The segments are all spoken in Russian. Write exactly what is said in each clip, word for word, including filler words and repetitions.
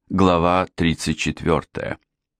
Глава тридцать четыре.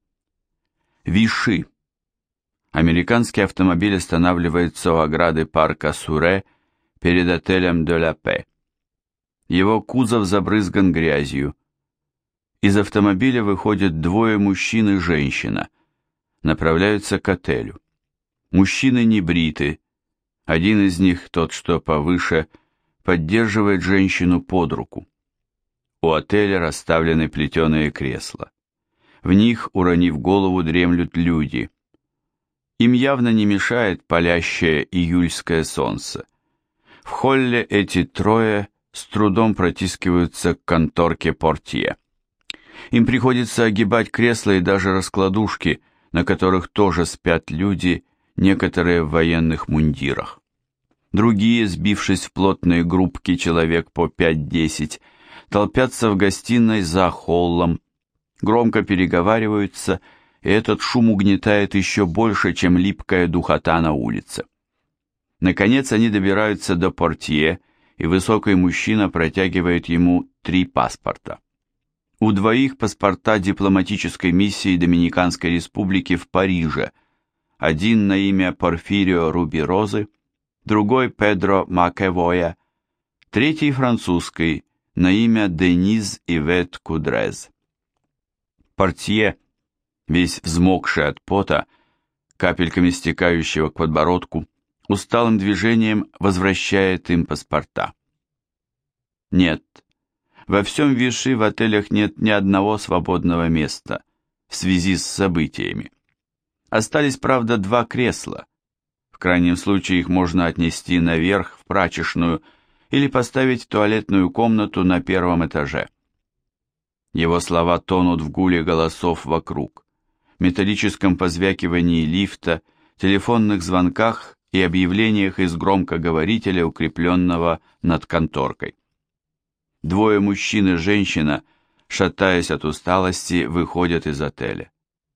Виши. Американский автомобиль останавливается у ограды парка Суре перед отелем «Де ла Пе». Его кузов забрызган грязью. Из автомобиля выходят двое мужчин и женщина. Направляются к отелю. Мужчины не бриты. Один из них, тот, что повыше, поддерживает женщину под руку. У отеля расставлены плетеные кресла. В них, уронив голову, дремлют люди. Им явно не мешает палящее июльское солнце. В холле эти трое с трудом протискиваются к конторке портье. Им приходится огибать кресла и даже раскладушки, на которых тоже спят люди, некоторые в военных мундирах. Другие, сбившись в плотные группки человек по пять-десять, толпятся в гостиной за холлом, громко переговариваются, и этот шум угнетает еще больше, чем липкая духота на улице. Наконец они добираются до портье, и высокий мужчина протягивает ему три паспорта. У двоих паспорта дипломатической миссии Доминиканской Республики в Париже, один на имя Порфирио Рубирозы, другой Педро Макэвоя, третий французский, на имя Дениз Ивет Кудрез. Портье, весь взмокший от пота, капельками стекающего к подбородку, усталым движением возвращает им паспорта. Нет, во всем Виши в отелях нет ни одного свободного места в связи с событиями. Остались, правда, два кресла. В крайнем случае их можно отнести наверх в прачечную или поставить в туалетную комнату на первом этаже. Его слова тонут в гуле голосов вокруг, металлическом позвякивании лифта, телефонных звонках и объявлениях из громкоговорителя, укрепленного над конторкой. Двое мужчин и женщина, шатаясь от усталости, выходят из отеля.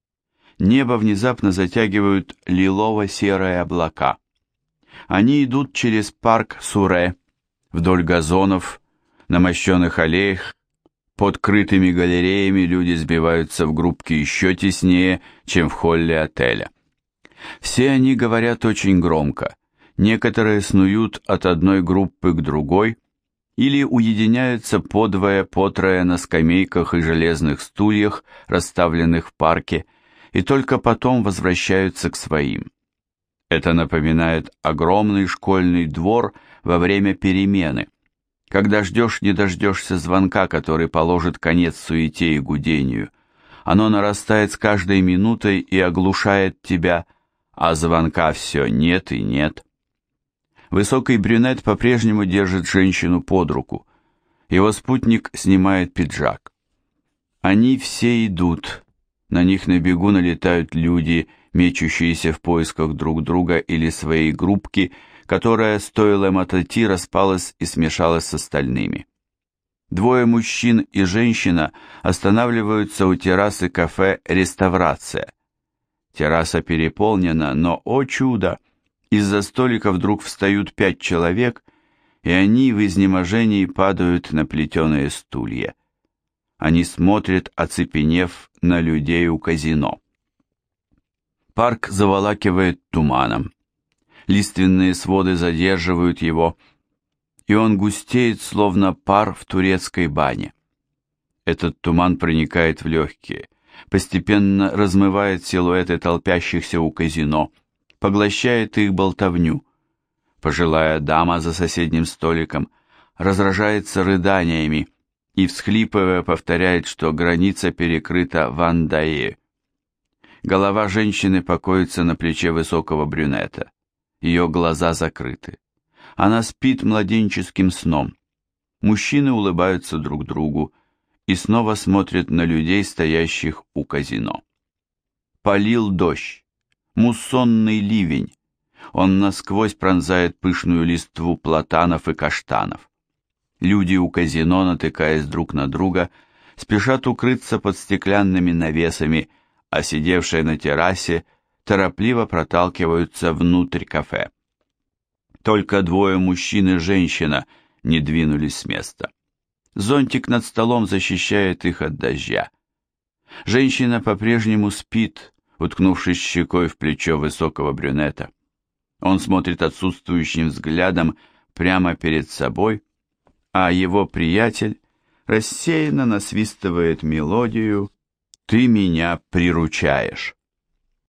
Небо внезапно затягивают лилово-серые облака. Они идут через парк Суре, вдоль газонов, на мощенных аллеях, под крытыми галереями люди сбиваются в группки еще теснее, чем в холле отеля. Все они говорят очень громко, некоторые снуют от одной группы к другой или уединяются подвое, потрое на скамейках и железных стульях, расставленных в парке, и только потом возвращаются к своим. Это напоминает огромный школьный двор во время перемены, когда ждешь не дождешься звонка, который положит конец суете и гудению. Оно нарастает с каждой минутой и оглушает тебя, а звонка все нет и нет. Высокий брюнет по-прежнему держит женщину под руку. Его спутник снимает пиджак. Они все идут. На них на бегу налетают люди, мечущиеся в поисках друг друга или своей группки, которая, стоило им отойти, распалась и смешалась с остальными. Двое мужчин и женщина останавливаются у террасы кафе «Реставрация». Терраса переполнена, но, о чудо, из-за столика вдруг встают пять человек, и они в изнеможении падают на плетеные стулья. Они смотрят, оцепенев, на людей у казино. Парк заволакивает туманом. Лиственные своды задерживают его, и он густеет, словно пар в турецкой бане. Этот туман проникает в легкие, постепенно размывает силуэты толпящихся у казино, поглощает их болтовню. Пожилая дама за соседним столиком разражается рыданиями и, всхлипывая, повторяет, что граница перекрыта Вандае. Голова женщины покоится на плече высокого брюнета. Ее глаза закрыты. Она спит младенческим сном. Мужчины улыбаются друг другу и снова смотрят на людей, стоящих у казино. Полил дождь, муссонный ливень. Он насквозь пронзает пышную листву платанов и каштанов. Люди у казино, натыкаясь друг на друга, спешат укрыться под стеклянными навесами, а сидевшие на террасе торопливо проталкиваются внутрь кафе. Только двое мужчин и женщина не двинулись с места. Зонтик над столом защищает их от дождя. Женщина по-прежнему спит, уткнувшись щекой в плечо высокого брюнета. Он смотрит отсутствующим взглядом прямо перед собой, а его приятель рассеянно насвистывает мелодию «Ты меня приручаешь».